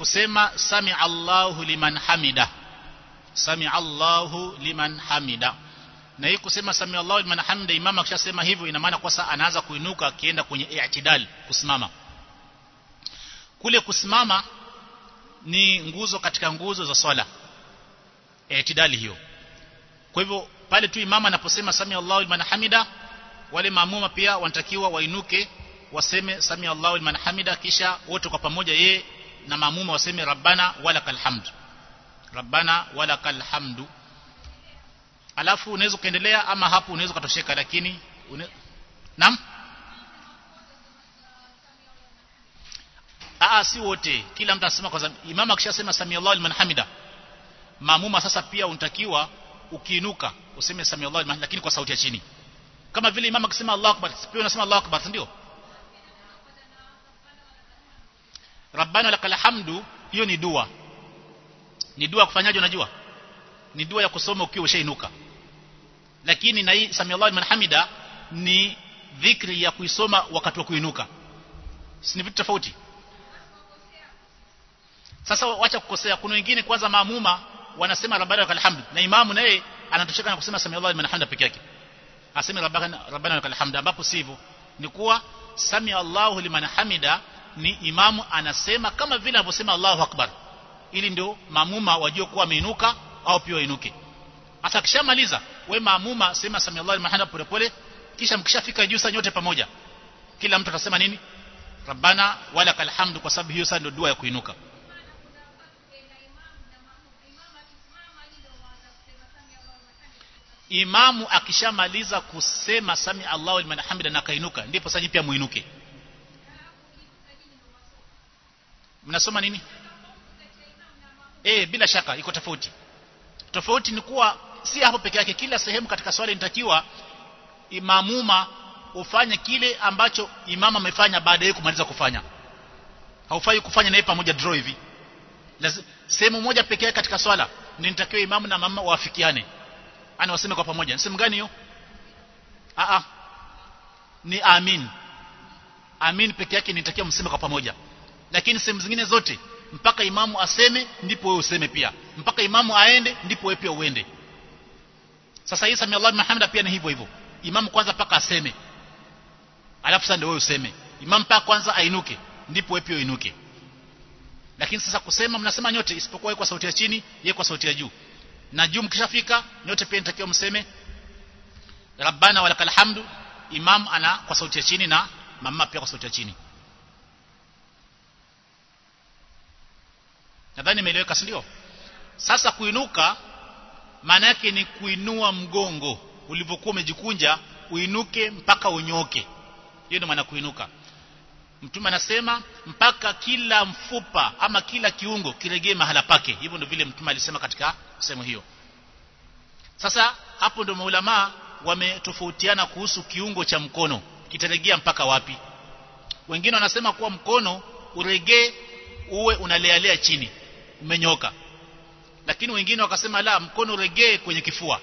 kusema sami Allahu liman hamida, sami Allahu liman hamida. Na hii kusema sami Allahu liman hamida, imam akishasema hivyo ina maana kwa sasa anaanza kuinuka akienda kwenye i'tidal, kusimama. Kule kusimama ni nguzo katika nguzo za swala, i'tidali hiyo. Kwa hivyo pale tu imam anaposema sami Allahu liman hamida, wale maamuma pia wanatakiwa wainuke waseme sami Allahu liman hamida, kisha wote kwa pamoja yeye na maamuma waseme rabbana walakal hamd, rabbana walakal hamdu. Alafu unaweza kuendelea, ama hapo unaweza kutosheka, lakini naam, si wote, kila mtu anasema. Kwa sababu imam akishasema sami Allahu liman hamida, maamuma sasa pia unatakiwa ukiinuka useme sami Allahu liman, lakini kwa sauti ya chini, kama vile imam akisema Allahu akbar pia unasema Allahu akbar, ndio rabbana lakal hamdu. Hiyo ni dua, ni dua kufanyaje? Unajua ni dua ya kusoma ukiwa ushainuka, lakini na hii sami Allahu liman hamida ni dhikri ya kuisoma wakati wa kuinuka, si ni vitu tofauti? Sasa wacha kukosea. Kuna wengine kwanza maamuma wanasema rabbana lakal hamdu, na imamu naye anatosheka na kusema sami Allahu liman hamida peke yake, aseme rabbana lakal hamdu, ambapo sivyo. Ni kuwa sami Allahu liman hamida ni imamu anasema kama vile anavyosema Allahu akbar, ili ndio maamuma wajue kuwa ameinuka au pia wainuke. Hata kishamaliza wewe maamuma sema sami Allahu liman hamida pole pole, kisha mkishafika juu nyote pamoja kila mtu atasema nini? Rabbana walakal hamdu, kwa sababu hiyo sasa ndio dua ya kuinuka. Imamu akishamaliza kusema sami Allahu liman hamida na kainuka, ndipo sasa pia muinuke. Mnasoma nini? Bila shaka iko tofauti. Tofauti ni kuwa si hapo peke yake, kila sehemu katika swala inatakiwa imamuma ufanye kile ambacho imama amefanya baada ya kumaliza kufanya. Haufai kufanya naye pamoja draw hivi. Sehemu moja peke yake katika swala ndio inatakiwa imamu na mama waafikiane, ana waseme kwa pamoja. Ni sehemu gani hiyo? Ni amin. Amin peke yake inatakiwa mseme kwa pamoja, lakini sehemu zingine zote mpaka imamu aseme ndipo wewe useme pia, mpaka imamu aende ndipo wewe pia uende. Sasa hii sami Allahu liman hamida pia ni hivyo hivyo, imamu kwanza mpaka aseme, alafu sasa ndio wewe useme. Imamu mpaka kwanza ainuke ndipo wewe pia uinuke. Lakini sasa kusema mnasema nyote isipokuwa yeye kwa sauti ya chini, yeye kwa sauti ya juu, na juu mkishafika nyote pia nitakiwa mseme rabbana walakal hamdu, imam ana kwa sauti ya chini na mama pia kwa sauti ya chini. Nadhani imeeleweka, si ndio? Sasa kuinuka maana yake ni kuinua mgongo ulivyokuwa umejikunja, uinuke mpaka unyoke. Hiyo ndio maana kuinuka. Mtume anasema mpaka kila mfupa ama kila kiungo kiregee mahala pake. Hivyo ndio vile Mtume alisema katika sehemu hiyo. Sasa hapo ndio maulama wametofautiana kuhusu kiungo cha mkono kitaregea mpaka wapi. Wengine wanasema kuwa mkono uregee uwe unalealea chini, umenyoka. Lakini wengine wakasema la, mkono uregee kwenye kifua.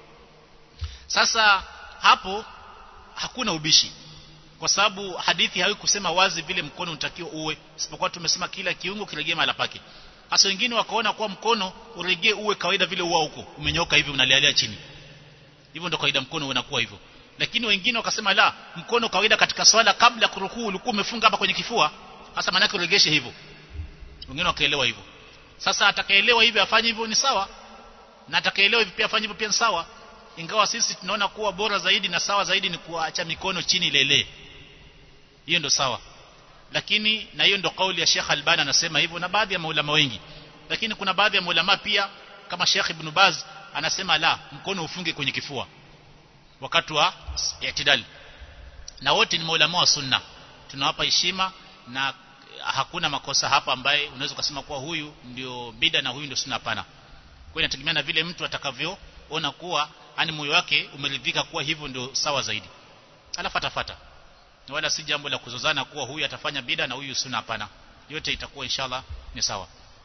Sasa hapo hakuna ubishi, kwa sababu hadithi haikusema wazi vile mkono unatakiwa uwe, isipokuwa tumesema kila kiungo kiregee mahali pake. Hasa wengine wakaona kuwa mkono uregee uwe kawaida vile uwa huko, umenyoka hivi unalealea chini. Hivyo ndio kawaida mkono unakuwa hivyo. Lakini wengine wakasema la, mkono kawaida katika swala kabla kurukuu ulikuwa umefunga hapa kwenye kifua, hasa maana yake uregeshe hivyo. Wengine wakaelewa hivyo. Sasa atakaelewa hivyo afanye hivyo ni sawa, na atakaelewa hivyo pia afanye hivyo pia ni sawa. Ingawa sisi tunaona kuwa bora zaidi na sawa zaidi ni kuacha mikono chini lelee. Hiyo ndio sawa. Lakini na hiyo ndio kauli ya Sheikh Albani anasema hivyo, na baadhi ya maulama wengi. Lakini kuna baadhi ya maulama pia kama Sheikh Ibn Baz anasema la, mkono ufunge kwenye kifua wakati wa i'tidal. Na wote ni maulama wa sunna, tunawapa heshima na hakuna makosa hapa ambaye unaweza kusema kuwa huyu ndio bid'a na huyu ndio sunna. Hapana. Kwa inategemea na vile mtu atakavyoona kuwa ani moyo wake umeridhika kuwa hivyo ndio sawa zaidi, alafu atafuata, na wala si jambo la kuzozana kuwa huyu atafanya bid'a na huyu sunna. Hapana, yote itakuwa inshallah ni sawa.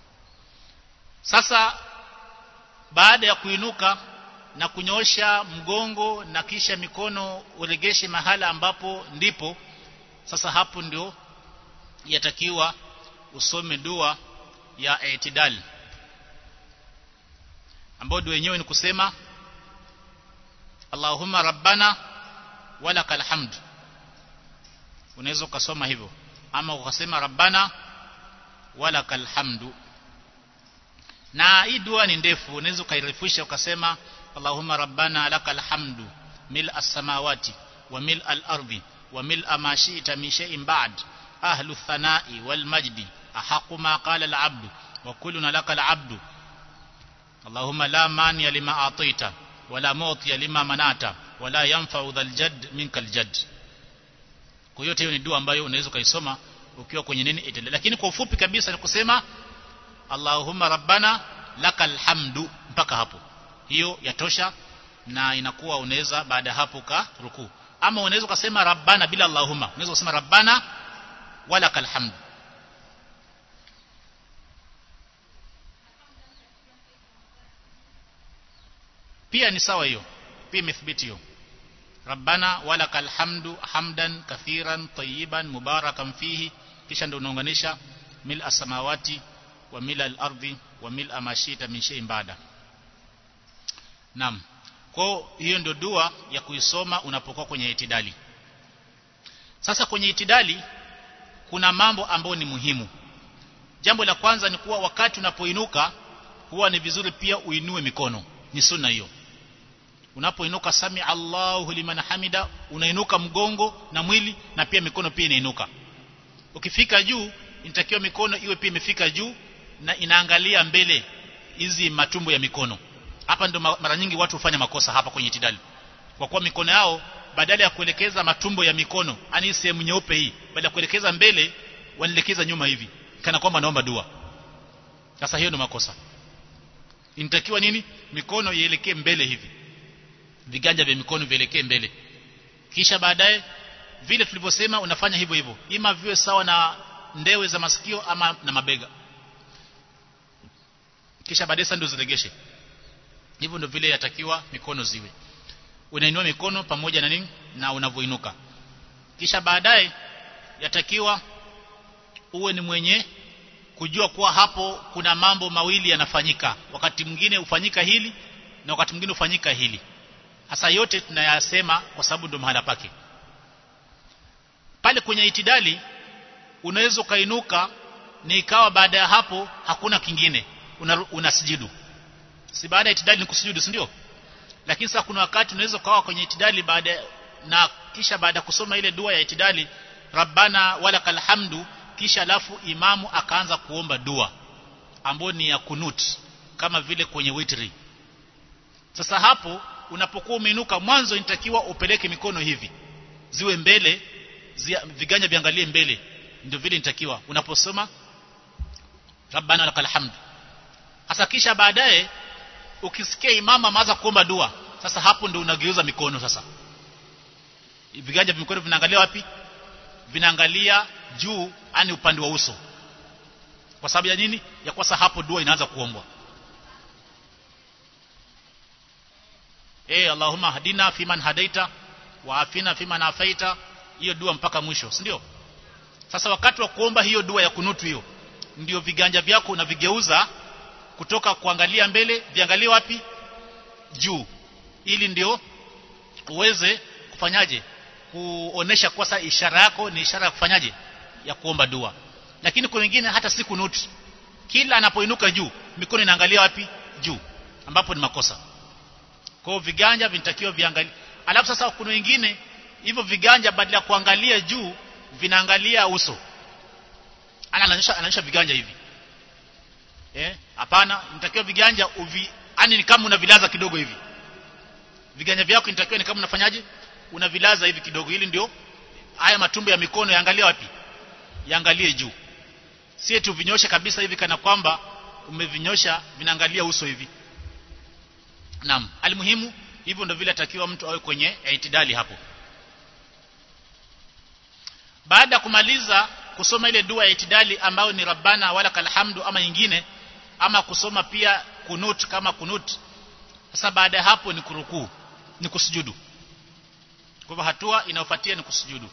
Sasa baada ya kuinuka na kunyoosha mgongo na kisha mikono uregeshe mahala ambapo ndipo sasa hapo ndio yatakiwa usome dua ya i'tidal, ambayo dua yenyewe ni kusema Allahumma rabbana walakal hamd. Unaweza ukasoma hivyo ama ukasema rabbana walakal hamdu. Na hii dua ni ndefu, unaweza ukairefusha ukasema Allahumma rabbana lakal hamdu mil as-samawati wa mil al-ardi wa mil ma shi'ta min shay'in ba'd ahlu ath-thana'i wal majdi ahqqu ma qala al-'abdu wa kulluna lakal 'abdu Allahumma la mani lima a'tayta wa la mu'ti lima manata wa la yanfa'u dhal jadd minkal jadd. Kwa hiyo hiyo ni dua ambayo unaweza kaisoma ukiwa kwenye nini itendele, lakini kwa ufupi kabisa ni kusema Allahumma rabbana lakal hamdu mpaka hapo. Hiyo yatosha, na inakuwa unaweza baada hapo ka ruku. Ama unaweza kusema rabbana bila Allahumma, unaweza kusema rabbana walakal hamdu. Pia ni sawa hiyo, pia imethibiti hiyo, rabbana walakal hamdu hamdan kathiran tayyiban mubarakan fihi, kisha ndio unaunganisha mil as-samawati wa mil al-ardi wa mil ma shi'ta min shay'in ba'da. Naam, kwa hiyo ndio dua ya kuisoma unapokuwa kwenye itidali. Sasa kwenye itidali kuna mambo ambayo ni muhimu. Jambo la kwanza ni kuwa wakati unapoinuka huwa ni vizuri pia uinue mikono, ni sunna hiyo. Unapoinuka sami Allahu liman hamida, unainuka mgongo na mwili, na pia mikono pia inainuka. Ukifika juu inatakiwa mikono iwe pia imefika juu na inaangalia mbele, hizi matumbo ya mikono. Hapa ndio mara nyingi watu hufanya makosa hapa kwenye itidali, kwa kuwa mikono yao badala ya kuelekeza matumbo ya mikono, yani sehemu nyeupe hii, badala ya kuelekeza mbele wanaelekeza nyuma hivi kana kwamba naomba dua. Sasa hiyo ndio makosa. Inatakiwa nini? Mikono ielekee mbele hivi, viganja vya mikono vielekee mbele, kisha baadaye vile tulivyosema unafanya hivyo hivyo, ima viwe sawa na ndewe za masikio ama na mabega, kisha baadaye ndio ziregeshe. Hivyo ndio vile yatakiwa mikono ziwe. Unainua mikono pamoja na nini na unavoinuka, kisha baadaye yatakiwa uwe ni mwenye kujua kuwa hapo kuna mambo mawili yanafanyika, wakati mwingine ufanyika hili na wakati mwingine ufanyika hili. Hasa yote tunayasema kwa sababu ndio mahala pake. Pale kwenye itidali unaweza kainuka ni ikawa baada ya hapo hakuna kingine, unasujudu. Si baada ya itidali ni kusujudu, si ndio? Lakini sasa kuna wakati unaweza kawa kwenye itidali baada, na kisha baada kusoma ile dua ya itidali rabbana walakal hamdu, kisha alafu imamu akaanza kuomba dua ambayo ni ya kunut kama vile kwenye witri. Sasa hapo unapokuwa umeinuka, mwanzo inatakiwa upeleke mikono hivi ziwe mbele, viganja viangalie mbele, ndio vile inatakiwa unaposoma rabbana lakal hamd. Hasa kisha baadaye ukisikia imama amaanza kuomba dua, sasa hapo ndio unageuza mikono. Sasa viganja vya mikono vinaangalia wapi? Vinaangalia juu, yani upande wa uso. Kwa sababu ya nini? Ya kwa sababu hapo dua inaanza kuombwa. Allahumma hadina fiman hadaita wa afina fiman afaita, hiyo dua mpaka mwisho, si ndio? Sasa wakati wa kuomba hiyo dua ya kunutu, hiyo ndio viganja vyako unavigeuza kutoka kuangalia mbele viangalie wapi? Juu, ili ndio uweze kufanyaje, kuonesha kwa sasa ishara yako ni ishara ya kufanyaje, ya kuomba dua. Lakini kwa wengine hata si kunutu, kila anapoinuka juu mikono inaangalia wapi? Juu, ambapo ni makosa. Kwa hiyo viganja vinatakiwa viangalie. Alafu sasa kuna wengine hivyo viganja badala ya kuangalia juu vinaangalia uso, anaonyesha viganja hivi. Hapana, inatakiwa viganja yani ni kama unavilaza kidogo hivi. Viganja vyako inatakiwa ni kama unafanyaje, unavilaza hivi kidogo, ili ndio haya matumbo ya mikono yaangalie wapi? Yaangalie juu. Si tu vinyoshe kabisa hivi kana kwamba umevinyosha vinaangalia uso hivi. Naam, alimuhimu hivyo ndio vile atakiwa mtu awe kwenye itidali hapo. Baada kumaliza kusoma ile dua ya itidali ambayo ni rabbana walakal hamdu ama nyingine, ama kusoma pia kunut kama kunut, sasa baada hapo ni kurukuu, ni kusujudu. Kwa hivyo hatua inayofuatia ni kusujudu.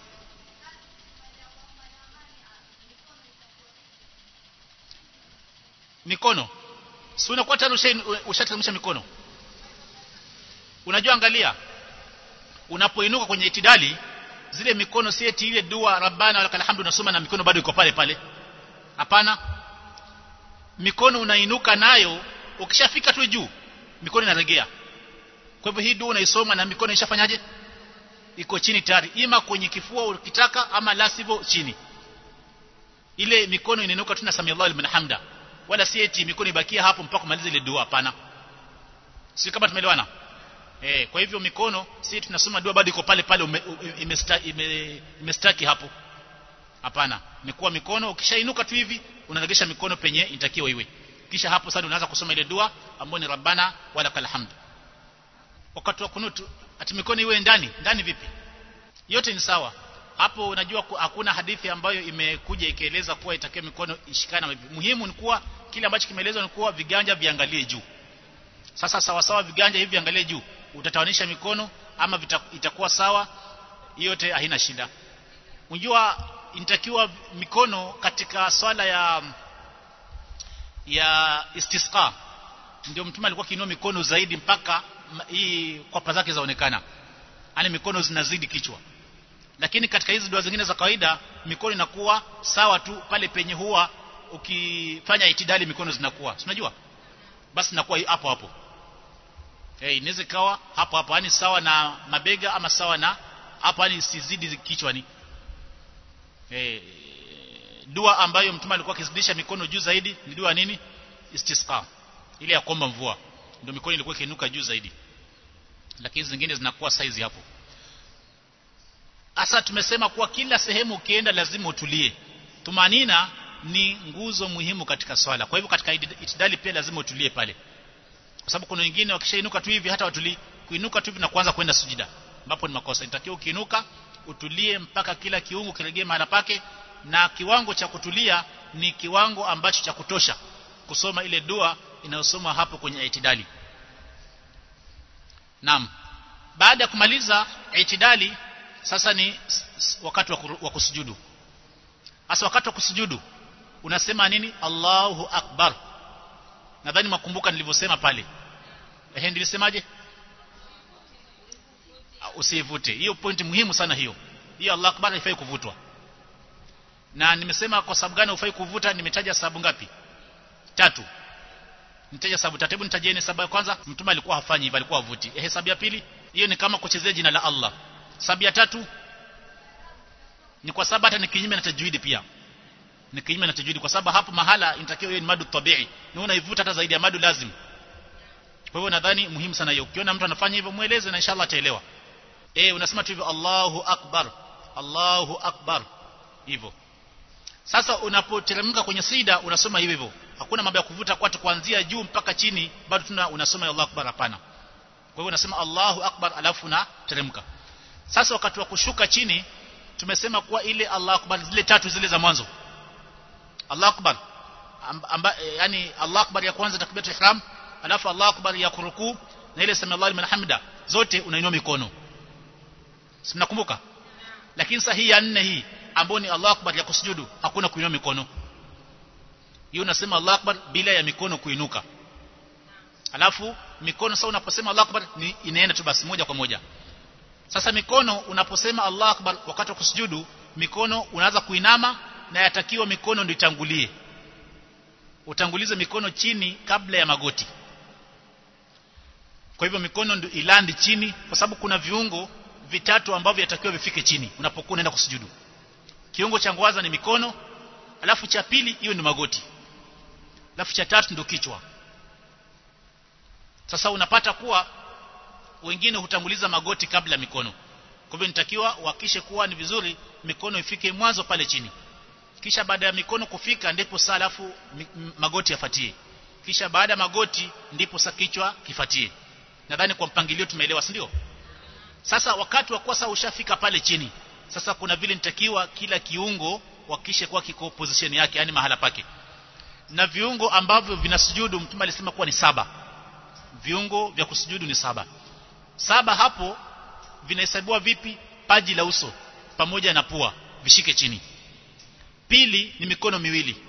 mikono, si unakuwa tayari ushateremsha mikono. Unajua, angalia, unapoinuka kwenye itidali, zile mikono si eti ile dua rabbana walakal hamdu unasoma na mikono bado iko pale pale. Hapana, mikono unainuka nayo, ukishafika tu juu mikono inaregea. Kwa hivyo hii dua unaisoma na mikono ishafanyaje? Iko chini tayari, ima kwenye kifua ukitaka, ama la sivyo chini. Ile mikono inainuka tu na samiallahu liman hamda, wala si eti mikono ibakia hapo mpaka kumaliza ile dua. Hapana, si kama tumeelewana? Kwa hivyo mikono si tunasoma dua bado iko pale pale imestaki hapo. Hapana, ni kuwa mikono ukishainuka tu hivi unaregesha mikono penye inatakiwa iwe, kisha hapo sasa unaanza kusoma ile dua ambayo ni rabbana walakal hamd. Wakati wa kunutu ati mikono iwe ndani vipi? Yote ni sawa hapo. Unajua hakuna hadithi ambayo imekuja ikieleza kuwa itakiwa mikono ishikana. Muhimu ni kuwa kile ambacho kimeelezwa ni kuwa viganja viangalie juu. Sasa sawa viganja hivi viangalie juu, utatawanisha mikono ama itakuwa sawa, yote haina shida. Unajua inatakiwa mikono katika swala ya istisqa, ndio mtume alikuwa kiinua mikono zaidi mpaka hii kwapa zake zaonekana, yani mikono zinazidi kichwa. Lakini katika hizi dua zingine za kawaida mikono inakuwa sawa tu pale penye huwa ukifanya itidali mikono zinakuwa, unajua, basi inakuwa hapo hapo. Inaweza kawa hapo yani sawa na mabega ama sawa na hapo, yani sizidi kichwani. Dua ambayo mtume alikuwa akizidisha mikono juu zaidi ni dua nini? Istisqa, ile ya kuomba mvua, ndio mikono ilikuwa ikiinuka juu zaidi, lakini zingine zinakuwa size hapo. Asa tumesema kuwa kila sehemu ukienda lazima utulie. Tumanina ni nguzo muhimu katika swala. Kwa hivyo katika itidali pia lazima utulie pale, kwa sababu kuna wengine wakishainuka tu hivi hata watulii, kuinuka tu hivi na kuanza kwenda sujida, ambapo ni makosa. Inatakiwa ukiinuka utulie mpaka kila kiungo kiregee mahali pake, na kiwango cha kutulia ni kiwango ambacho cha kutosha kusoma ile dua inayosoma hapo kwenye itidali. Naam, baada ya kumaliza itidali sasa ni wakati wa kusujudu. Sasa wakati wa kusujudu unasema nini? Allahu akbar. Nadhani makumbuka nilivyosema pale. Nilisemaje? Usivute. Hiyo pointi muhimu sana hiyo. Hiyo Allahu akbar haifai kuvutwa. Na nimesema kwa sababu gani haifai kuvuta? Nimetaja sababu ngapi? 3. Nitaja sababu 3. Hebu nitajeni sababu ya kwanza. Mtume alikuwa hafanyi hivyo, alikuwa avuti. Sababu ya pili, hiyo ni kama kuchezea jina la Allah. Sababu ya 3 ni kwa sababu hata ni kinyume na tajwidi pia. Ni kinyume na tajwidi, kwa sababu hapo mahala inatakiwa hiyo ni madu tabii, na unaivuta hata zaidi ya madu lazim. Kwa hivyo nadhani muhimu sana hiyo. Ukiona mtu anafanya hivyo mueleze na inshallah ataelewa. Unasema tu hivyo Allahu akbar, Allahu akbar hivyo. Sasa unapoteremka kwenye sida unasoma hivyo hivyo. Hakuna mambo ya kuvuta kwa kuanzia juu mpaka chini bado unasoma Allahu akbar, hapana. Kwa hivyo unasema Allahu akbar alafu na teremka. Sasa wakati wa kushuka chini tumesema kuwa ile Allahu akbar zile 3 zile za mwanzo, Allahu akbar yani Allahu akbar ya kwanza takbiratul ihram, alafu Allahu akbar ya kurukuu, na ile sami Allahu liman hamida, zote unainua mikono. Si mnakumbuka? Lakini sahihi ya 4 hii ambayo ni Allahu akbar ya kusujudu hakuna kuinua mikono. Hiyo unasema Allahu akbar bila ya mikono kuinuka. Alafu mikono sasa unaposema Allahu akbar ni inaenda tu basi moja kwa moja. Sasa mikono unaposema Allahu akbar wakati wa kusujudu, mikono unaanza kuinama, na yatakiwa mikono ndio itangulie. Utangulize mikono chini kabla ya magoti. Kwa hivyo mikono ndio ilandi chini, kwa sababu kuna viungo vitatu ambavyo yatakiwa vifike chini unapokuwa unaenda kusujudu. Kiungo cha kwanza ni mikono, alafu cha pili hiyo ni magoti, alafu cha tatu ndio kichwa. Sasa unapata kuwa wengine hutanguliza magoti kabla mikono. Kwa hivyo nitakiwa uhakishe kuwa ni vizuri mikono ifike mwanzo pale chini, kisha baada ya mikono kufika ndipo sasa alafu magoti yafuatie, kisha baada ya magoti ndipo sasa kichwa kifuatie. Nadhani kwa mpangilio tumeelewa, si ndio? Sasa wakati wa kwa sasa ushafika pale chini, sasa kuna vile nitakiwa kila kiungo uhakishe kwa kiko position yake, yani mahala pake. Na viungo ambavyo vinasujudu mtume alisema kuwa ni 7. Viungo vya kusujudu ni 7. 7 hapo vinahesabiwa vipi? Paji la uso pamoja na pua vishike chini. Pili ni mikono miwili,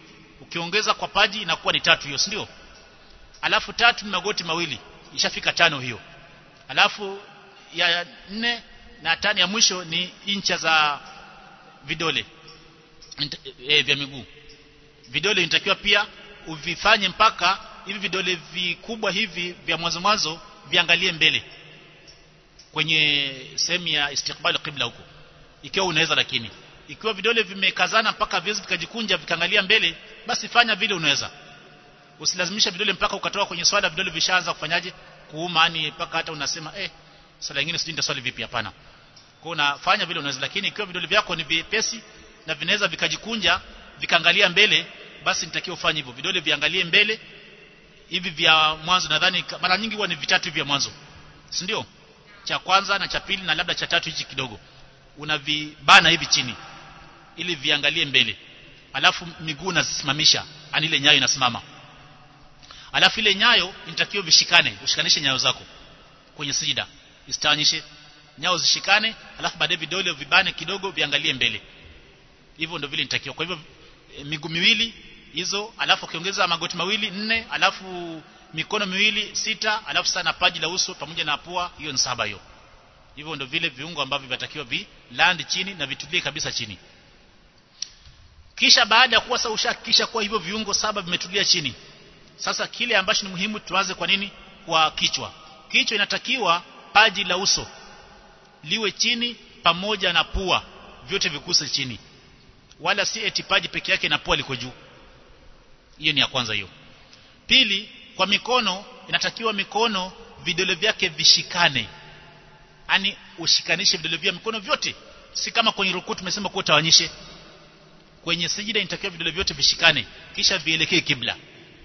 ukiongeza kwa paji inakuwa ni 3 hiyo, si ndio? Alafu 3 ni magoti mawili, ishafika 5 hiyo. Alafu ya 4 na 5 ya mwisho ni incha za vidole vya miguu. Vidole inatakiwa pia uvifanye mpaka hivi vidole vikubwa hivi vya mwanzo viangalie mbele kwenye sehemu ya istiqbal qibla huko, ikiwa unaweza. Lakini ikiwa vidole vimekazana mpaka viwezi vikajikunja vikaangalia mbele, basi fanya vile unaweza. Usilazimisha vidole mpaka ukatoka kwenye swala vidole vishaanza kufanyaje kuuma, yani mpaka hata unasema swala nyingine sijui nitaswali vipi. Hapana, kwa unafanya vile unaweza. Lakini ikiwa vidole vyako ni vipesi na vinaweza vikajikunja vikaangalia mbele, basi nitakiwa ufanye hivyo, vidole viangalie mbele. Hivi vya mwanzo nadhani mara nyingi huwa ni vitatu vya mwanzo, si ndio? Cha kwanza na cha pili na labda cha tatu hichi kidogo, unavibana hivi chini ili viangalie mbele. Alafu miguu unasimamisha, yani ile nyayo inasimama. Alafu ile nyayo inatakiwa vishikane, ushikanishe nyayo zako kwenye sijida, istawanyishe nyayo zishikane, alafu baadaye vidole vibane kidogo viangalie mbele. Hivyo ndio vile inatakiwa. Kwa hivyo miguu miwili hizo, alafu ukiongeza magoti mawili 4, alafu mikono miwili 6, alafu sana paji la uso pamoja na pua, hiyo ni 7 hiyo. Hivyo ndio vile viungo ambavyo vinatakiwa land chini na vitulie kabisa chini. Kisha baada ya kuwa sasa ushahakikisha kwa hivyo viungo 7 vimetulia chini, sasa kile ambacho ni muhimu tuanze kwa nini? Kwa kichwa. Kichwa inatakiwa paji la uso liwe chini pamoja na pua, vyote vikuse chini, wala si eti paji peke yake na pua liko juu. Hiyo ni ya kwanza hiyo. Pili, kwa mikono inatakiwa mikono vidole vyake vishikane, yani ushikanishe vidole vya mikono vyote, si kama kwenye rukuu tumesema kwa utawanyishe. Kwenye sijida inatakiwa vidole vyote vishikane kisha vielekee kibla.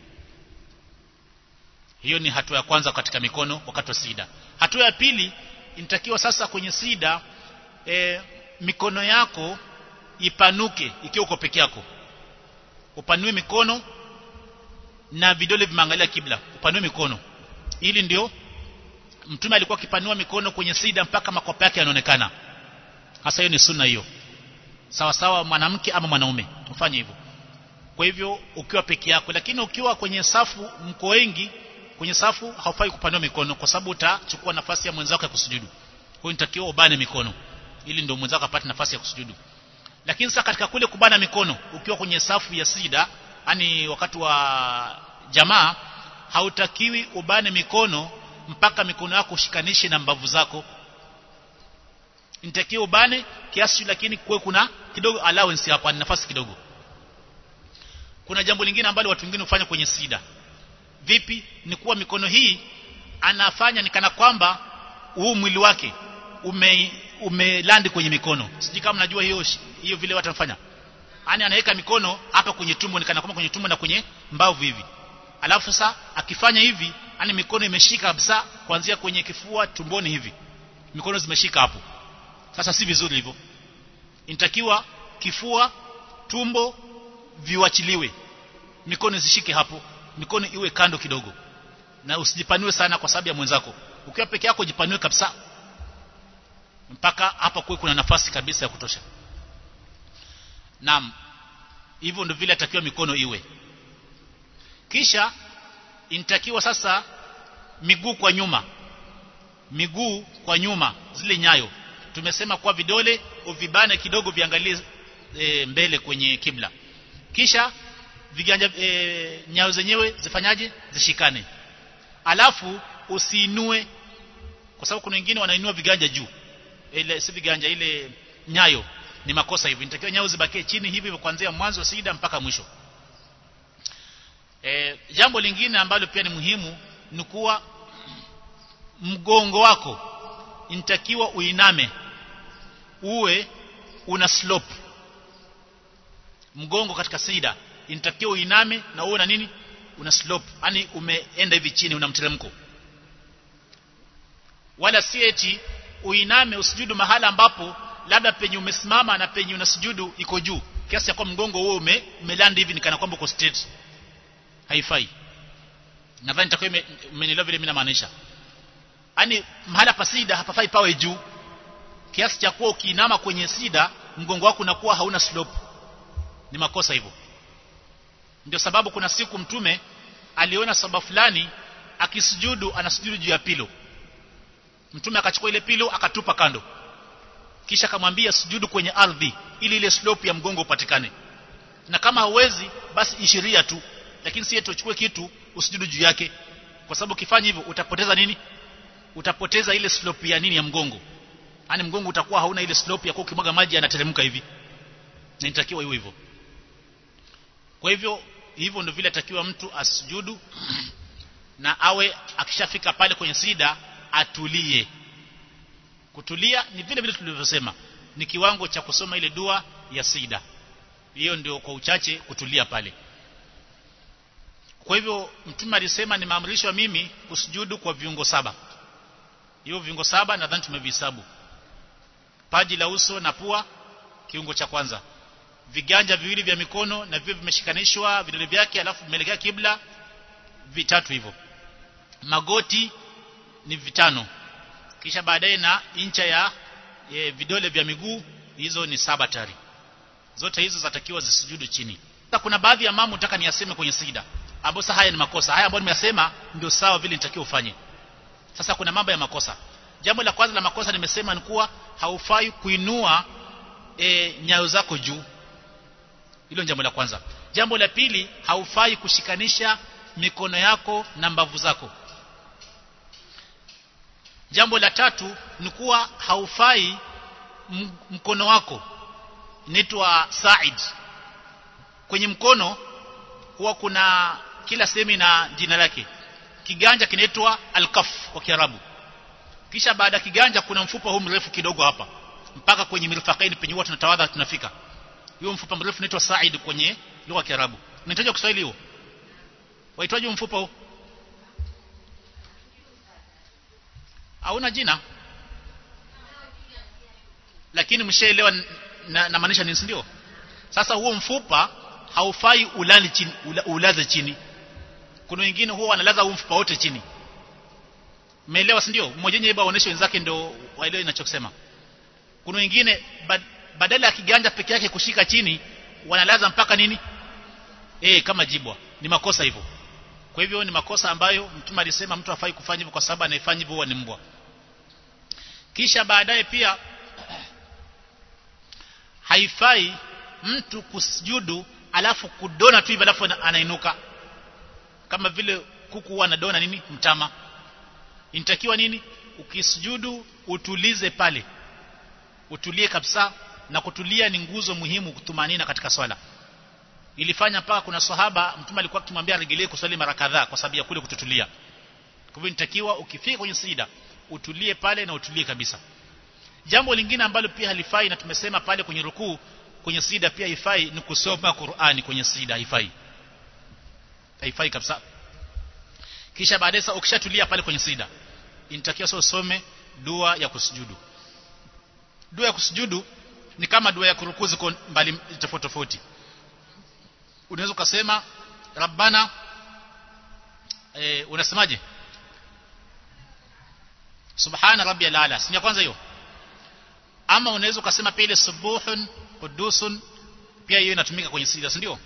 Hiyo ni hatua ya kwanza katika mikono wakati wa sijida. Hatua ya pili inatakiwa sasa kwenye sijida mikono yako ipanuke. Ikiwa uko peke yako upanue mikono na vidole vimeangalia kibla, upanue mikono. Ili ndio Mtume alikuwa akipanua mikono kwenye sijida mpaka makwapa yake yanaonekana. Hasa hiyo ni sunna hiyo, sawa sawa mwanamke ama mwanaume ufanye hivyo. Kwa hivyo ukiwa peke yako, lakini ukiwa kwenye safu mko wengi, kwenye safu haufai kupanua mikono kwa sababu utachukua nafasi ya mwenzako ya kusujudu. Kwa hiyo inatakiwa ubane mikono ili ndio mwenzako apate nafasi ya kusujudu. Lakini sasa katika kule kubana mikono ukiwa kwenye safu ya sijida, yani wakati wa jamaa, hautakiwi ubane mikono mpaka mikono yako ushikanishe na mbavu zako. Inatakiwa ubane kiasi, lakini kuwe kuna kidogo allowance hapa, ni nafasi kidogo. Kuna jambo lingine ambalo watu wengine hufanya kwenye sijida. Vipi? Ni kuwa mikono hii anafanya ni kana kwamba huu mwili wake umelandi kwenye mikono. Sijui kama mnajua hiyo vile watu wanafanya. Yaani anaweka mikono hapa kwenye tumbo, ni kana kwamba kwenye tumbo na kwenye mbavu hivi. Alafu sasa akifanya hivi, yani mikono imeshika kabisa kuanzia kwenye kifua tumboni hivi. Mikono zimeshika hapo. Sasa si vizuri hivyo. Inatakiwa kifua, tumbo viwachiliwe, mikono zishike hapo, mikono iwe kando kidogo, na usijipanue sana kwa sababu ya mwenzako. Ukiwa peke yako jipanue kabisa mpaka hapa kuwe kuna nafasi kabisa ya kutosha. Naam, hivyo ndio vile atakiwa mikono iwe. Kisha inatakiwa sasa miguu kwa nyuma, zile nyayo tumesema kwa vidole uvibane kidogo viangalie mbele kwenye kibla. Kisha viganja nyayo zenyewe zifanyaje? Zishikane. Alafu usiinue, kwa sababu kuna wengine wanainua viganja juu. Ile si viganja, ile nyayo ni makosa hivi. Inatakiwa nyayo zibakie chini hivi kuanzia mwanzo wa sijida mpaka mwisho. Jambo lingine ambalo pia ni muhimu ni kuwa mgongo wako inatakiwa uiname, uwe una slope. Mgongo katika sijida inatakiwa uiname na uwe na nini? Una slope, yani umeenda hivi chini, una mteremko. Wala si eti uiname usujudu mahala ambapo labda penye umesimama na penye unasujudu iko juu, kiasi ya kwa mgongo huo umelandi hivi nikana kwamba uko straight. Haifai. Nadhani nitakuwa mmenielewa vile mimi namaanisha. Yaani mahala pa sijida hapafai pawe juu, kiasi cha kuwa ukiinama kwenye sijida mgongo wako unakuwa hauna slope. Ni makosa hivyo. Ndio sababu kuna siku mtume aliona sahaba fulani akisujudu anasujudu juu ya pilo. Mtume akachukua ile pilo akatupa kando, kisha akamwambia sujudu kwenye ardhi ili ile slope ya mgongo upatikane, na kama hauwezi basi ishiria tu, lakini si eti uchukue kitu usujudu juu yake, kwa sababu ukifanya hivyo utapoteza nini? Utapoteza ile slope ya nini, ya mgongo. Yaani mgongo utakuwa hauna ile slope ya kwa ukimwaga maji yanateremka hivi, na inatakiwa iwe hivyo. Kwa hivyo hivyo ndio vile atakiwa mtu asujudu na awe akishafika pale kwenye sida atulie. Kutulia ni vile vile tulivyosema, ni kiwango cha kusoma ile dua ya sida. Hiyo ndio kwa uchache kutulia pale. Kwa hivyo mtume alisema nimeamrishwa mimi kusujudu kwa viungo 7. Hiyo viungo 7 nadhani tumevihesabu. Paji la uso na pua, kiungo cha kwanza. Viganja viwili vya mikono na vivyo vimeshikanishwa vidole vyake, alafu vimeelekea kibla, 3 hivyo. Magoti ni 5. Kisha baadaye na incha ya vidole vya miguu, hizo ni 7 tayari. Zote hizo zatakiwa zisujudu chini. Sasa kuna baadhi ya mambo nataka niyaseme kwenye sida, ambapo sasa haya ni makosa. Haya ambayo nimeyasema ndio sawa vile nitakiwa ufanye. Sasa kuna mambo ya makosa. Jambo la kwanza la makosa nimesema ni kuwa haufai kuinua nyayo zako juu. Hilo jambo la kwanza. Jambo la pili, haufai kushikanisha mikono yako na mbavu zako. Jambo la tatu ni kuwa haufai mkono wako inaitwa sa'id. Kwenye mkono huwa kuna kila sehemu na jina lake. Kiganja kinaitwa al-kaf kwa Kiarabu. Kisha baada ya kiganja kuna mfupa huu mrefu kidogo hapa mpaka kwenye mirfaqaini penye watu tunatawadha tunafika. Hiyo mfupa mrefu unaitwa sa'id kwenye lugha ya Kiarabu. Unahitaji Kiswahili huo? Waitwaje mfupa huo? Hauna jina. Lakini mshaelewa na maanisha nini, ndio? Sasa huo mfupa haufai ulali chini, ulaze chini. Kuna wengine huwa wanalaza huo mfupa wote chini. Umeelewa, si ndio? Mmoja yeye aoneshe wenzake ndio waelewe ninachosema. Kuna wengine badala ya kiganja peke yake kushika chini wanalaza mpaka nini? Kama jibwa. Ni makosa hivyo. Kwa hivyo ni makosa ambayo mtume alisema mtu hafai kufanya hivyo, kwa sababu anayefanya hivyo huwa ni mbwa. Kisha baadaye pia haifai mtu kusujudu alafu kudona tu hivi alafu anainuka, kama vile kuku huwa anadona nini, mtama. Inatakiwa nini? Ukisujudu utulize pale, utulie kabisa, na kutulia ni nguzo muhimu kutumanina katika swala. Ilifanya mpaka kuna sahaba mtume alikuwa akimwambia regelee kuswali mara kadhaa kwa sababu ya kule kututulia. Kwa hivyo inatakiwa ukifika kwenye sida utulie pale na utulie kabisa. Jambo lingine ambalo pia halifai na tumesema pale kwenye rukuu, kwenye sida pia haifai ni kusoma Qur'ani kwenye sida, haifai. Haifai kabisa. Kisha baadaye sasa ukishatulia pale kwenye sida, inatakiwa sasa usome dua ya kusujudu. Dua ya kusujudu ni kama dua ya kurukuu, ziko mbali tofauti tofauti. Unaweza kusema Rabbana, unasemaje? Subhana rabbiyal a'la, si ya kwanza hiyo. Ama unaweza kusema pia ile subuhun qudusun, pia hiyo inatumika kwenye sida, si ndio?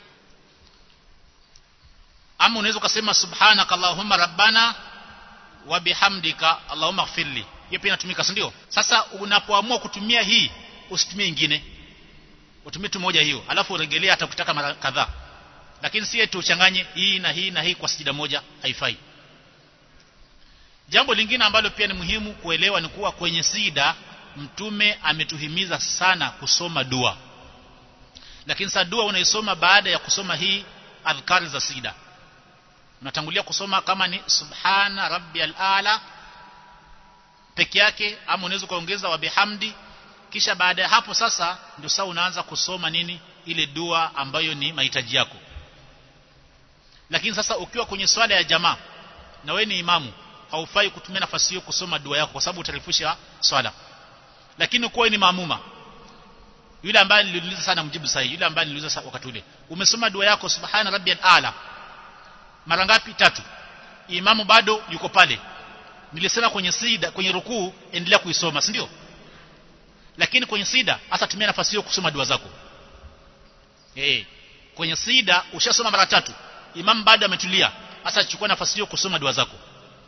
Ama unaweza kusema subhanaka allahumma rabbana wa bihamdika allahumma ighfirli, hiyo pia inatumika, si ndio? Sasa unapoamua kutumia hii usitumie nyingine, utumie tu moja hiyo, alafu urejelea hata ukitaka mara kadhaa. Lakini si eti uchanganye hii na hii na hii kwa sijida moja, haifai. Jambo lingine ambalo pia ni muhimu kuelewa ni kuwa kwenye sida mtume ametuhimiza sana kusoma dua. Lakini sasa dua unaisoma baada ya kusoma hii adhkari za sida. Unatangulia kusoma kama ni subhana rabbiyal a'la peke yake, ama unaweza kuongeza wa bihamdi. Kisha baada ya hapo sasa ndio sasa unaanza kusoma nini, ile dua ambayo ni mahitaji yako. Lakini sasa ukiwa kwenye swala ya jamaa na wewe ni imamu, haufai kutumia nafasi hiyo kusoma dua yako, kwa sababu utarefusha swala. Lakini ukiwa ni maamuma, yule ambaye niliuliza sana mjibu sahihi, yule ambaye niliuliza wakati ule, umesoma dua yako subhana rabbiyal a'la mara ngapi? 3. Imamu bado yuko pale, nilisema kwenye sida, kwenye rukuu endelea kuisoma, si ndio? Lakini kwenye sida hasa tumia nafasi hiyo kusoma dua zako. kwenye sida ushasoma mara 3, imam bado ametulia, sasa chukua nafasi hiyo kusoma dua zako.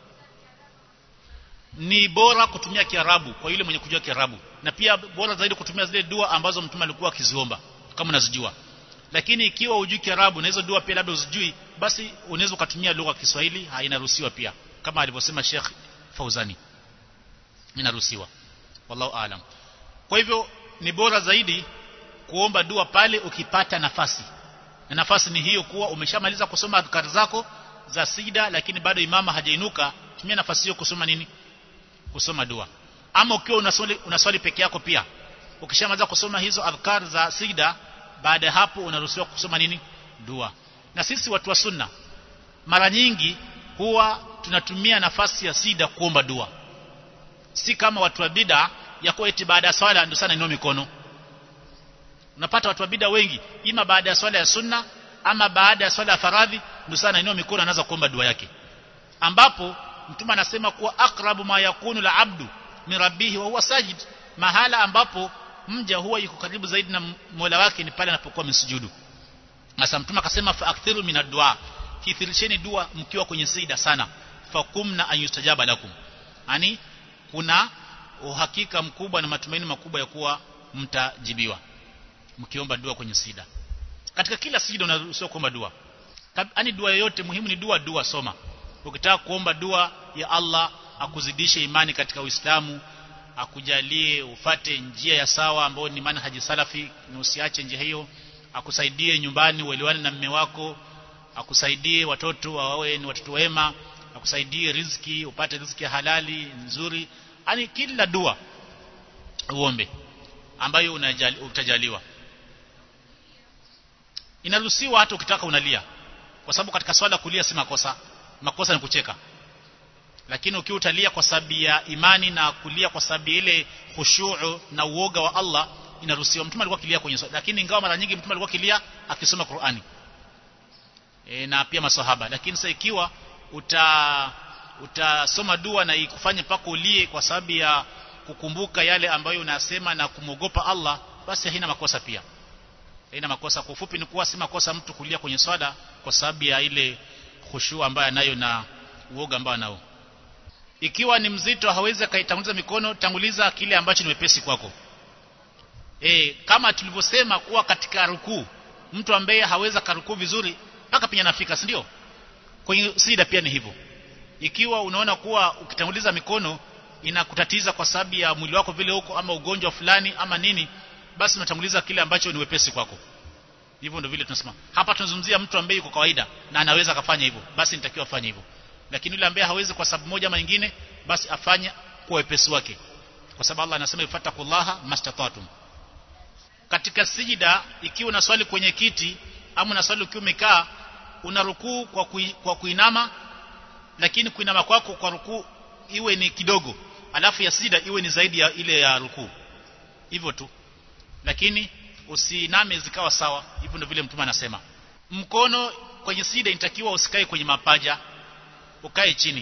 Ni bora kutumia Kiarabu kwa yule mwenye kujua Kiarabu, na pia bora zaidi kutumia zile dua ambazo mtume alikuwa akiziomba kama unazijua. Lakini ikiwa hujui Kiarabu na hizo dua pia labda uzijui, basi unaweza kutumia lugha ya Kiswahili, hainaruhusiwa pia, kama alivyosema Sheikh Fauzani, inaruhusiwa. Wallahu aalam. Kwa hivyo ni bora zaidi kuomba dua pale ukipata nafasi, na nafasi ni hiyo kuwa umeshamaliza kusoma adhkar zako za sida, lakini bado imama hajainuka, tumia nafasi hiyo kusoma nini? Kusoma dua. Ama ukiwa unaswali peke yako pia, ukishamaliza kusoma hizo adhkar za sida, baada ya hapo unaruhusiwa kusoma nini? Dua. Na sisi watu wa sunna mara nyingi huwa tunatumia nafasi ya sida kuomba dua, si kama watu wa bid'a ya kuwa eti baada ya swala ndio sana inua mikono. Unapata watu wa bid'a wengi, ima baada ya swala ya sunna ama baada ya swala ya faradhi ndio sana inua mikono, anaanza kuomba dua yake, ambapo mtume anasema kuwa aqrabu ma yakunu al-abdu min rabbihi wa huwa sajid, mahala ambapo mja huwa yuko karibu zaidi na Mola wake ni pale anapokuwa msujudu. Sasa mtume akasema fa akthiru min ad-du'a, kithirisheni dua mkiwa kwenye sida sana, fakumna an yustajaba lakum, yani kuna uhakika mkubwa na matumaini makubwa ya kuwa mtajibiwa mkiomba dua kwenye sida. Katika kila sida unaruhusiwa kuomba dua, yani dua yoyote muhimu ni dua soma. Ukitaka kuomba dua ya Allah akuzidishe imani katika Uislamu, akujalie ufate njia ya sawa ambayo ni manhaji salafi na usiache njia hiyo, akusaidie nyumbani uelewane na mume wako, akusaidie watoto wawe ni watoto wema, akusaidie riziki upate riziki ya halali nzuri, yani kila dua uombe ambayo utajaliwa. Inaruhusiwa hata ukitaka unalia, kwa sababu katika swala kulia si makosa, makosa ni kucheka. Lakini ukiwa utalia kwa sababu ya imani na kulia kwa sababu ile khushu' na uoga wa Allah, inaruhusiwa. Mtume alikuwa kilia kwenye swala, lakini ingawa mara nyingi mtume alikuwa kilia akisoma Qur'ani na pia maswahaba. Lakini sasa ikiwa utasoma dua na ikufanye pako ulie kwa sababu ya kukumbuka yale ambayo unasema na kumogopa Allah, basi haina makosa pia. Haina makosa. Kwa ufupi ni kuwa si makosa mtu kulia kwenye swala kwa sababu ya ile khushu' ambayo anayo na uoga ambao anao. Ikiwa ni mzito hawezi kaitanguliza mikono, tanguliza kile ambacho ni wepesi kwako. Kama tulivyosema kuwa katika rukuu mtu ambaye hawezi karukuu vizuri mpaka penye nafika, si ndio? Kwenye sida pia ni hivyo. Ikiwa unaona kuwa ukitanguliza mikono inakutatiza kwa sababu ya mwili wako vile huko ama ugonjwa fulani ama nini, basi unatanguliza kile ambacho ni wepesi kwako. Hivyo ndio vile tunasema. Hapa tunazungumzia mtu ambaye yuko kawaida na anaweza kufanya hivyo, basi nitakiwa afanye hivyo. Lakini yule ambaye hawezi kwa sababu moja ama nyingine, basi afanye kwa wepesi wake, kwa sababu Allah anasema ifatakullaha mastata'tum. Katika sijida, ikiwa unaswali kwenye kiti ama unaswali ukiwa umekaa, una rukuu kwa kuinama, lakini kuinama kwako kwa rukuu iwe ni kidogo, alafu ya sijida iwe ni zaidi ya ile ya rukuu, hivyo tu. Lakini usiname zikawa sawa. Hivyo ndio vile mtume anasema. Mkono kwenye sijida inatakiwa usikae kwenye mapaja, ukae chini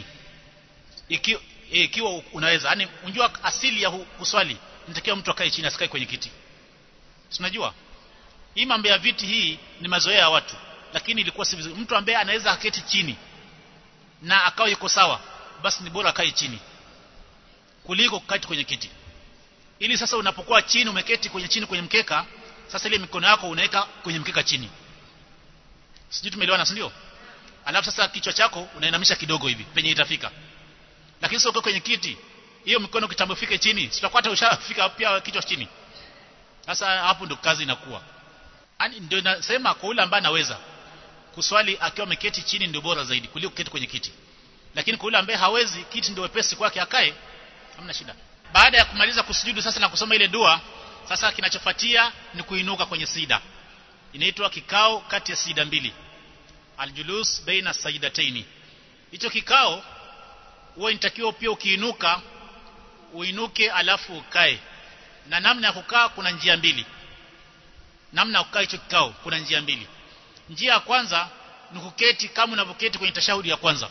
ikiwa unaweza. Yani unajua asili ya kuswali inatakiwa mtu akae chini, asikae kwenye kiti. Unajua hii mambo ya viti hii ni mazoea ya watu, lakini ilikuwa si vizuri. Mtu ambaye anaweza aketi chini na akawa yuko sawa, basi ni bora akae chini kuliko kuketi kwenye kiti. Ili sasa unapokuwa chini, umeketi kwenye chini kwenye mkeka, sasa ile mikono yako unaweka kwenye mkeka chini. Sijui tumeelewana, si ndio? Alafu sasa kichwa chako unainamisha kidogo hivi penye itafika. Lakini sio kwenye kiti, hiyo mikono kitambofike chini, sitakwata ushafika pia kichwa chini. Sasa hapo ndo kazi inakuwa. Yaani ndio nasema kwa yule ambaye anaweza kuswali akiwa ameketi chini ndio bora zaidi kuliko kuketi kwenye kiti. Lakini kwa yule ambaye hawezi, kiti ndio wepesi kwake, akae, hamna shida. Baada ya kumaliza kusujudu sasa na kusoma ile dua, sasa kinachofuatia ni kuinuka kwenye sida. Inaitwa kikao kati ya sida mbili, aljulus baina sajdataini. Hicho kikao huwa inatakiwa pia ukiinuka uinuke alafu ukae. Na namna ya kukaa kuna njia mbili. Namna ya kukaa hicho kikao kuna njia mbili. Njia ya kwanza ni kuketi kama unavyoketi kwenye tashahudi ya kwanza,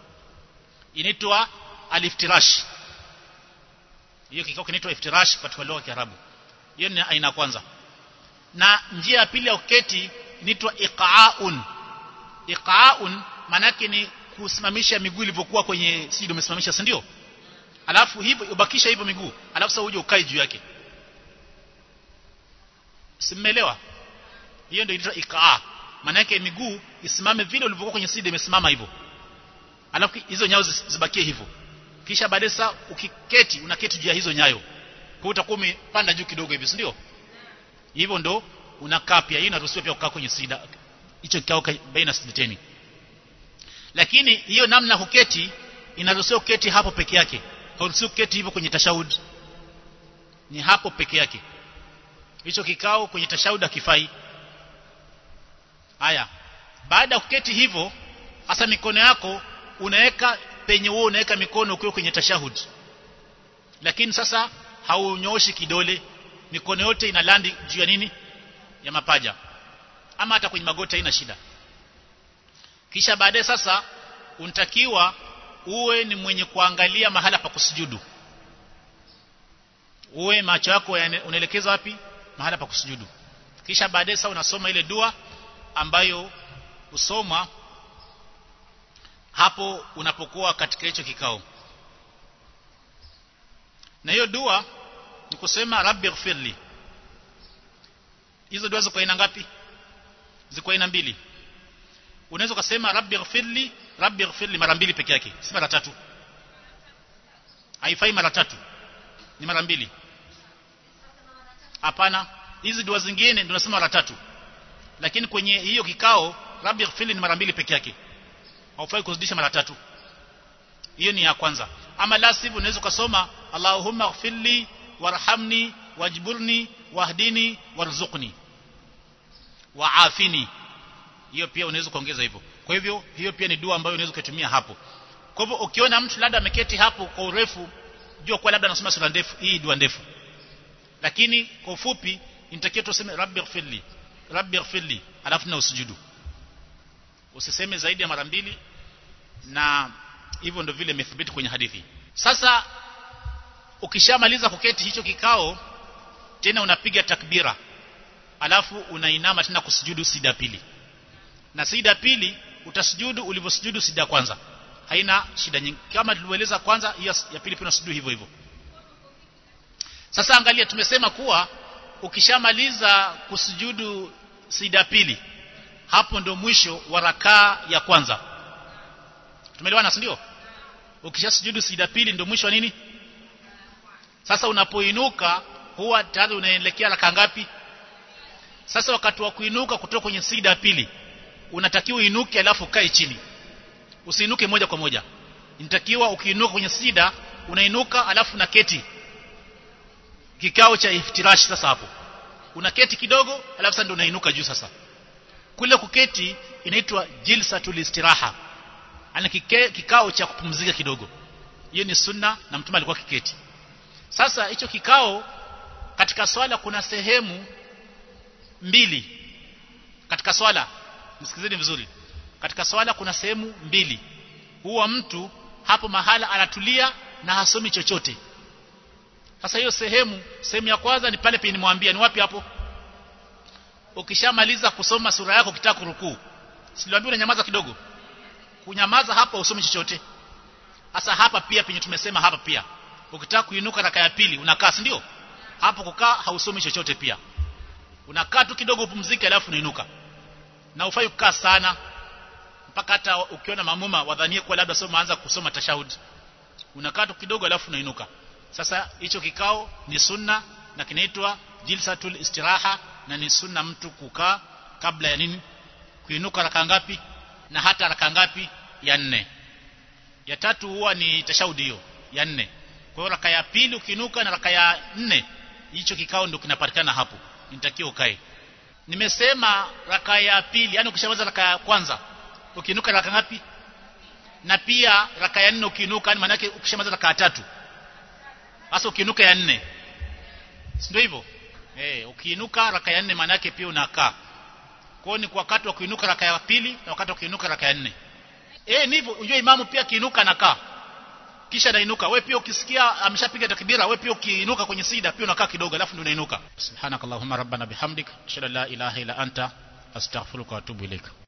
inaitwa aliftirash. Hiyo kikao kinaitwa iftirash katika lugha ya Kiarabu. Hiyo ni aina kwanza. Na njia ya pili ya kuketi inaitwa iqa'un. Iqa'un maana yake ni kusimamisha miguu ilivyokuwa kwenye sijida umesimamisha, si ndio? Alafu hivyo ubakisha hivyo miguu, alafu sasa uje ukae juu yake. Simeelewa? Hiyo ndio inaitwa iqaa. Maana yake miguu isimame vile ulivyokuwa kwenye sijida imesimama hivyo. Alafu hizo nyayo zibakie hivyo. Kisha baadaye sasa ukiketi unaketi juu ya hizo nyayo. Kwa utakuwa umepanda juu kidogo hivi, si ndio? Hivyo ndo unakaa pia. Hii inaruhusiwa pia kukaa kwenye sijida. Hicho kikao baina sijdateni. Lakini hiyo namna kuketi inaruhusiwa kuketi hapo peke yake. Hauruhusiwi kuketi hivyo kwenye tashahud. Ni hapo peke yake. Hicho kikao kwenye tashahud hakifai. Haya. Baada ya kuketi hivyo, hasa mikono yako unaweka penye wewe unaweka mikono ukiwa kwenye tashahud. Lakini sasa haunyooshi kidole, mikono yote inalandi juu ya nini? Ya mapaja. Ama hata kwenye magoti haina shida. Kisha baadaye sasa unatakiwa uwe ni mwenye kuangalia mahala pa kusujudu. Uwe macho yako unaelekeza wapi? Mahala pa kusujudu. Kisha baadaye sasa unasoma ile dua ambayo usoma hapo unapokuwa katika hicho kikao. Na hiyo dua ni kusema rabbighfirli. Hizo dua ziko aina ngapi? Ziko aina mbili. Unaweza kusema rabbighfirli mara mbili peke yake, si mara tatu. Haifai mara tatu. Ni mara mbili. Hapana, hizi dua zingine ndio tunasema mara tatu. Lakini kwenye hiyo kikao rabbighfirli ni mara mbili peke yake. Haufai kuzidisha mara tatu. Hiyo ni ya kwanza. Ama la sivyo unaweza kusoma Allahumma ighfirli warhamni wajburni wahdini warzuqni waafini. Hiyo pia unaweza kuongeza hivyo. Kwa hivyo hiyo pia ni dua ambayo unaweza kutumia hapo. Kwa hivyo ukiona mtu labda ameketi hapo kwa urefu, jua kwa labda anasoma sura ndefu, hii dua ndefu. Lakini kwa ufupi inatakiwa tuseme rabbighfirli alafu na usujudu. Usiseme zaidi ya mara mbili, na hivyo ndio vile imethibiti kwenye hadithi. Sasa ukishamaliza kuketi hicho kikao, tena unapiga takbira. Alafu unainama tena kusujudu sida pili. Na sida pili utasujudu ulivyosujudu sida kwanza. Haina shida nyingi. Kama tulivyoeleza kwanza, ya pili pia unasujudu hivyo hivyo. Sasa angalia, tumesema kuwa ukishamaliza kusujudu sida pili, hapo ndio mwisho wa rakaa ya kwanza. Tumeelewana, si ndio? Ukishasujudu sida pili ndio mwisho wa nini? Sasa unapoinuka huwa tayari unaelekea rakaa ngapi? Sasa wakati wa kuinuka kutoka kwenye sida pili, unatakiwa uinuke alafu kae chini. Usiinuke moja kwa moja. Inatakiwa ukiinuka kwenye sida unainuka alafu unaketi. Kikao cha iftirash sasa hapo. Unaketi kidogo alafu sasa ndio unainuka juu sasa. Kule kuketi inaitwa jilsatul istiraha. Ana kikao cha kupumzika kidogo. Hiyo ni sunna na Mtume alikuwa kiketi. Sasa hicho kikao katika swala kuna sehemu mbili. Katika swala, nisikizeni vizuri. Katika swala kuna sehemu mbili. Huwa mtu hapo mahala anatulia na hasomi chochote. Sasa hiyo sehemu ya kwanza ni pale nimwambia ni wapi hapo? Ukishamaliza kusoma sura yako ukitaka kurukuu, siliambiwa unanyamaza kidogo. Kunyamaza hapo usome chochote. Sasa hapa pia penye tumesema hapa pia. Ukitaka kuinuka raka ya pili unakaa, si ndio? Hapo kukaa hausomi chochote pia. Unakaa tu kidogo upumzike alafu unainuka. Na ufai kukaa sana mpaka hata ukiona mamuma wadhanie kwa labda soma anza kusoma tashahud. Unakaa tu kidogo alafu unainuka. Sasa hicho kikao ni sunna na kinaitwa jilsatul istiraha, na ni sunna mtu kukaa kabla ya nini? Kuinuka raka ngapi? Na hata raka ngapi? Ya 4. Ya 3 huwa ni tashahudi hiyo ya 4. Kwa hiyo raka ya pili ukiinuka na raka ya 4, hicho kikao ndio kinapatikana hapo. Nitakiwa ukae. Nimesema raka ya pili, yani ukishamaliza raka ya kwanza ukiinuka raka ngapi? Na pia raka ya 4 ukiinuka, yani maana yake ukishamaliza raka ya 3. Sasa ukiinuka ya 4. Ndio hivyo? Ukiinuka raka ya 4 maana yake pia unakaa. Kwa hiyo ni kwa wakati wa kuinuka raka ya pili na wakati wa kuinuka raka ya 4. Ndivyo unajua imamu pia kiinuka anakaa. Kisha anainuka. Wewe pia ukisikia ameshapiga takbira, wewe pia ukiinuka kwenye sida pia unakaa kidogo alafu ndio unainuka. Subhanakallahumma rabbana bihamdik, ashhadu an la ilaha illa anta astaghfiruka wa atubu ilaika.